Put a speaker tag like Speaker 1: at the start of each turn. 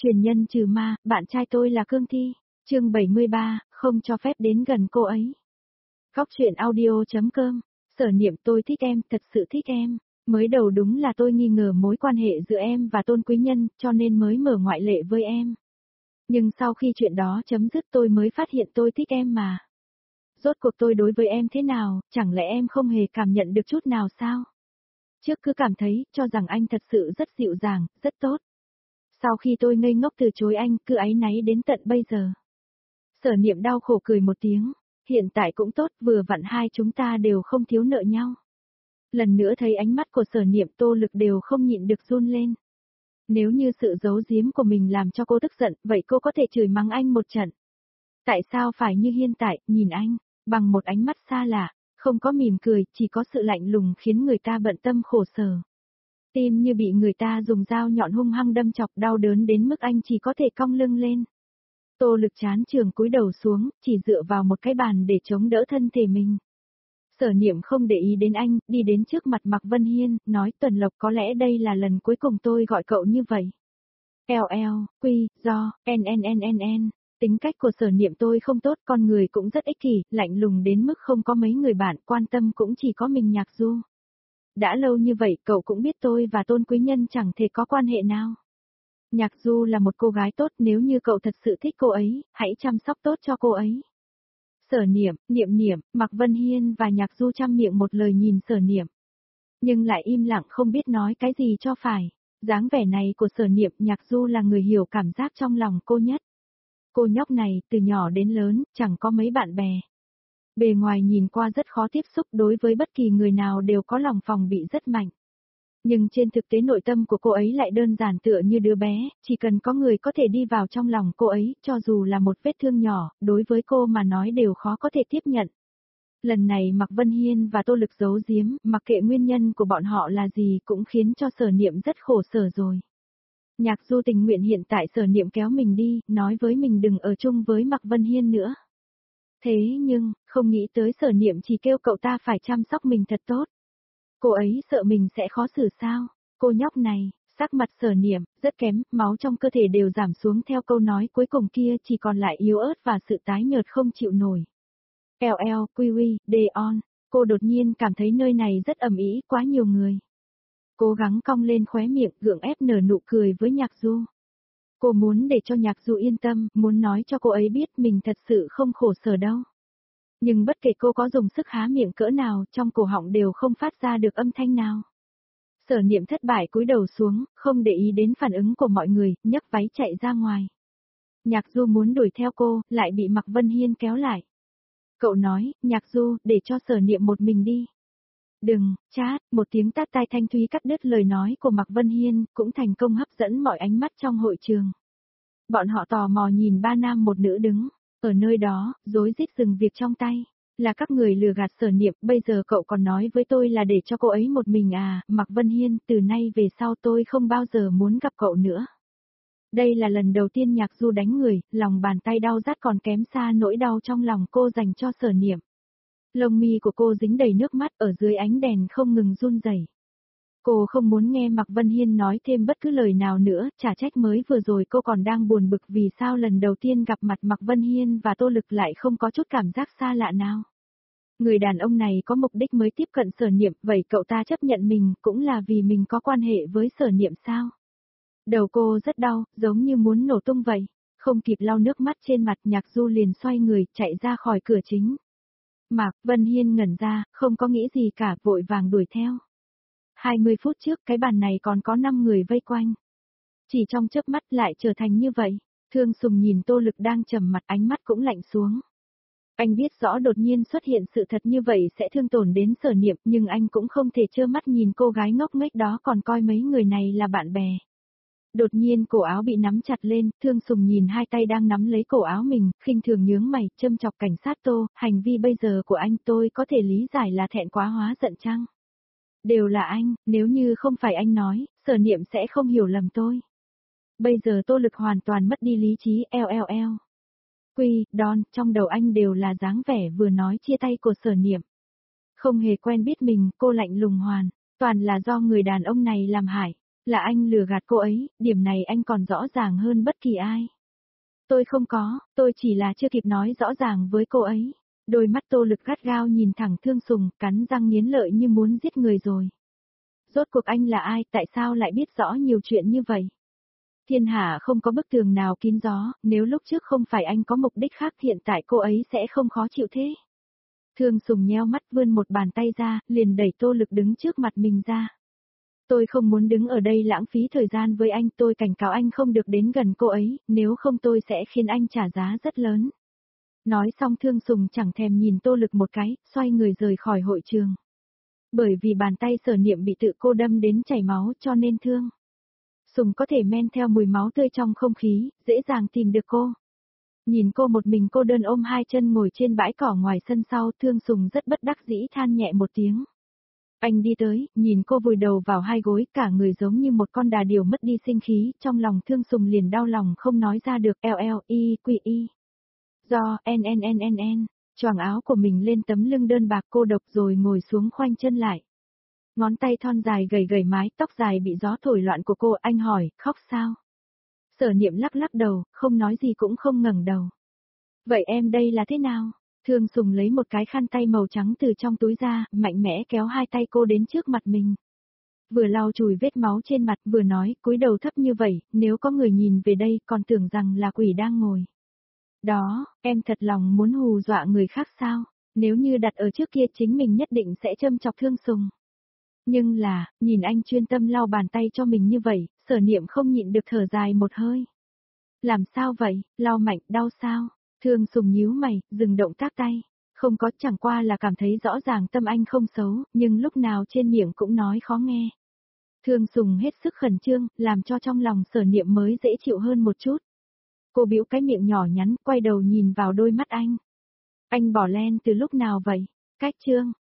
Speaker 1: Truyền nhân trừ ma, bạn trai tôi là Cương Thi. Chương 73, không cho phép đến gần cô ấy. Góc truyện audio.com. Sở Niệm, tôi thích em, thật sự thích em. Mới đầu đúng là tôi nghi ngờ mối quan hệ giữa em và Tôn Quý Nhân, cho nên mới mở ngoại lệ với em. Nhưng sau khi chuyện đó chấm dứt tôi mới phát hiện tôi thích em mà. Rốt cuộc tôi đối với em thế nào, chẳng lẽ em không hề cảm nhận được chút nào sao? Trước cứ cảm thấy, cho rằng anh thật sự rất dịu dàng, rất tốt. Sau khi tôi ngây ngốc từ chối anh, cứ áy náy đến tận bây giờ. Sở Niệm đau khổ cười một tiếng, hiện tại cũng tốt, vừa vặn hai chúng ta đều không thiếu nợ nhau. Lần nữa thấy ánh mắt của Sở Niệm, Tô Lực đều không nhịn được run lên. Nếu như sự giấu giếm của mình làm cho cô tức giận, vậy cô có thể chửi mắng anh một trận. Tại sao phải như hiện tại, nhìn anh, bằng một ánh mắt xa lạ, không có mỉm cười, chỉ có sự lạnh lùng khiến người ta bận tâm khổ sở. Tim như bị người ta dùng dao nhọn hung hăng đâm chọc, đau đớn đến mức anh chỉ có thể cong lưng lên. Tô Lực chán trường cúi đầu xuống, chỉ dựa vào một cái bàn để chống đỡ thân thể mình. Sở Niệm không để ý đến anh, đi đến trước mặt Mạc Vân Hiên, nói Tuần Lộc, có lẽ đây là lần cuối cùng tôi gọi cậu như vậy. N. Tính cách của Sở Niệm tôi không tốt, con người cũng rất ích kỷ, lạnh lùng đến mức không có mấy người bạn, quan tâm cũng chỉ có mình Nhạc Du. Đã lâu như vậy, cậu cũng biết tôi và Tôn Quý Nhân chẳng thể có quan hệ nào. Nhạc Du là một cô gái tốt, nếu như cậu thật sự thích cô ấy, hãy chăm sóc tốt cho cô ấy. Sở Niệm, Niệm, Mạc Vân Hiên và Nhạc Du chăm miệng một lời nhìn Sở Niệm. Nhưng lại im lặng không biết nói cái gì cho phải. Dáng vẻ này của Sở Niệm, Nhạc Du là người hiểu cảm giác trong lòng cô nhất. Cô nhóc này, từ nhỏ đến lớn, chẳng có mấy bạn bè. Bề ngoài nhìn qua rất khó tiếp xúc, đối với bất kỳ người nào đều có lòng phòng bị rất mạnh. Nhưng trên thực tế nội tâm của cô ấy lại đơn giản tựa như đứa bé, chỉ cần có người có thể đi vào trong lòng cô ấy, cho dù là một vết thương nhỏ, đối với cô mà nói đều khó có thể tiếp nhận. Lần này Mạc Vân Hiên và Tô Lực giấu giếm, mặc kệ nguyên nhân của bọn họ là gì cũng khiến cho Sở Niệm rất khổ sở rồi. Nhạc Du tình nguyện hiện tại Sở Niệm kéo mình đi, nói với mình đừng ở chung với Mạc Vân Hiên nữa. Thế nhưng, không nghĩ tới Sở Niệm chỉ kêu cậu ta phải chăm sóc mình thật tốt. Cô ấy sợ mình sẽ khó xử sao? Cô nhóc này, sắc mặt Sở Niệm, rất kém, máu trong cơ thể đều giảm xuống theo câu nói cuối cùng kia, chỉ còn lại yếu ớt và sự tái nhợt không chịu nổi. Deon, cô đột nhiên cảm thấy nơi này rất ầm ĩ, quá nhiều người. Cố gắng cong lên khóe miệng, gượng ép nở nụ cười với Nhạc Du. Cô muốn để cho Nhạc Du yên tâm, muốn nói cho cô ấy biết mình thật sự không khổ sở đâu. Nhưng bất kể cô có dùng sức há miệng cỡ nào, trong cổ họng đều không phát ra được âm thanh nào. Sở Niệm thất bại cúi đầu xuống, không để ý đến phản ứng của mọi người, nhấc váy chạy ra ngoài. Nhạc Du muốn đuổi theo cô, lại bị Mạc Vân Hiên kéo lại. Cậu nói, Nhạc Du, để cho Sở Niệm một mình đi. Đừng, chát, một tiếng tát tai thanh thúy cắt đứt lời nói của Mạc Vân Hiên, cũng thành công hấp dẫn mọi ánh mắt trong hội trường. Bọn họ tò mò nhìn ba nam một nữ đứng, ở nơi đó, rối rít dừng việc trong tay. Là các người lừa gạt Sở Niệm, bây giờ cậu còn nói với tôi là để cho cô ấy một mình à, Mạc Vân Hiên, từ nay về sau tôi không bao giờ muốn gặp cậu nữa. Đây là lần đầu tiên Nhạc Du đánh người, lòng bàn tay đau rát còn kém xa nỗi đau trong lòng cô dành cho Sở Niệm. Lông mi của cô dính đầy nước mắt, ở dưới ánh đèn không ngừng run rẩy. Cô không muốn nghe Mạc Vân Hiên nói thêm bất cứ lời nào nữa, chả trách mới vừa rồi cô còn đang buồn bực vì sao lần đầu tiên gặp mặt Mạc Vân Hiên và Tô Lực lại không có chút cảm giác xa lạ nào. Người đàn ông này có mục đích mới tiếp cận Sở Niệm, vậy cậu ta chấp nhận mình cũng là vì mình có quan hệ với Sở Niệm sao? Đầu cô rất đau, giống như muốn nổ tung vậy. Không kịp lau nước mắt trên mặt, Nhạc Du liền xoay người, chạy ra khỏi cửa chính. Mạc Vân Hiên ngẩn ra, không có nghĩ gì cả, vội vàng đuổi theo. 20 phút trước cái bàn này còn có 5 người vây quanh. Chỉ trong chớp mắt lại trở thành như vậy. Thương Sùng nhìn Tô Lực đang trầm mặt, ánh mắt cũng lạnh xuống. Anh biết rõ đột nhiên xuất hiện sự thật như vậy sẽ thương tổn đến Sở Niệm, nhưng anh cũng không thể trơ mắt nhìn cô gái ngốc nghếch đó còn coi mấy người này là bạn bè. Đột nhiên cổ áo bị nắm chặt lên, Thương Sùng nhìn hai tay đang nắm lấy cổ áo mình, khinh thường nhướng mày, châm chọc cảnh sát Tô, hành vi bây giờ của anh tôi có thể lý giải là thẹn quá hóa giận chăng? Đều là anh, nếu như không phải anh nói, Sở Niệm sẽ không hiểu lầm tôi. Bây giờ Tô Lực hoàn toàn mất đi lý trí, Don, trong đầu anh đều là dáng vẻ vừa nói chia tay của Sở Niệm. Không hề quen biết mình, cô lạnh lùng hoàn, toàn là do người đàn ông này làm hại. Là anh lừa gạt cô ấy, điểm này anh còn rõ ràng hơn bất kỳ ai. Tôi không có, tôi chỉ là chưa kịp nói rõ ràng với cô ấy. Đôi mắt Tô Lực gắt gao nhìn thẳng Thương Sùng, cắn răng nghiến lợi như muốn giết người rồi. Rốt cuộc anh là ai, tại sao lại biết rõ nhiều chuyện như vậy? Thiên hạ không có bức tường nào kín gió, nếu lúc trước không phải anh có mục đích khác hiện tại cô ấy sẽ không khó chịu thế. Thương Sùng nheo mắt vươn một bàn tay ra, liền đẩy Tô Lực đứng trước mặt mình ra. Tôi không muốn đứng ở đây lãng phí thời gian với anh, tôi cảnh cáo anh không được đến gần cô ấy, nếu không tôi sẽ khiến anh trả giá rất lớn. Nói xong Thương Sùng chẳng thèm nhìn Tô Lực một cái, xoay người rời khỏi hội trường. Bởi vì bàn tay Sở Niệm bị tự cô đâm đến chảy máu cho nên Thương Sùng có thể men theo mùi máu tươi trong không khí, dễ dàng tìm được cô. Nhìn cô một mình cô đơn ôm hai chân ngồi trên bãi cỏ ngoài sân sau, Thương Sùng rất bất đắc dĩ than nhẹ một tiếng. Anh đi tới, nhìn cô vùi đầu vào hai gối, cả người giống như một con đà điểu mất đi sinh khí, trong lòng Thương Sùng liền đau lòng không nói ra được, LLI. Do, n, choàng áo của mình lên tấm lưng đơn bạc cô độc rồi ngồi xuống khoanh chân lại. Ngón tay thon dài gầy gầy mái tóc dài bị gió thổi loạn của cô, anh hỏi, khóc sao? Sở Niệm lắc lắc đầu, không nói gì cũng không ngẩng đầu. Vậy em đây là thế nào? Thương Sùng lấy một cái khăn tay màu trắng từ trong túi ra, mạnh mẽ kéo hai tay cô đến trước mặt mình. Vừa lau chùi vết máu trên mặt vừa nói, cúi đầu thấp như vậy, nếu có người nhìn về đây còn tưởng rằng là quỷ đang ngồi. Đó, em thật lòng muốn hù dọa người khác sao? Nếu như đặt ở trước kia chính mình nhất định sẽ châm chọc Thương Sùng. Nhưng là, nhìn anh chuyên tâm lau bàn tay cho mình như vậy, Sở Niệm không nhịn được thở dài một hơi. Làm sao vậy, lau mạnh, đau sao? Thương Sùng nhíu mày, dừng động tác tay. Không có, chẳng qua là cảm thấy rõ ràng tâm anh không xấu, nhưng lúc nào trên miệng cũng nói khó nghe. Thương Sùng hết sức khẩn trương, làm cho trong lòng Sở Niệm mới dễ chịu hơn một chút. Cô bĩu cái miệng nhỏ nhắn, quay đầu nhìn vào đôi mắt anh. Anh bỏ len từ lúc nào vậy? Cách chương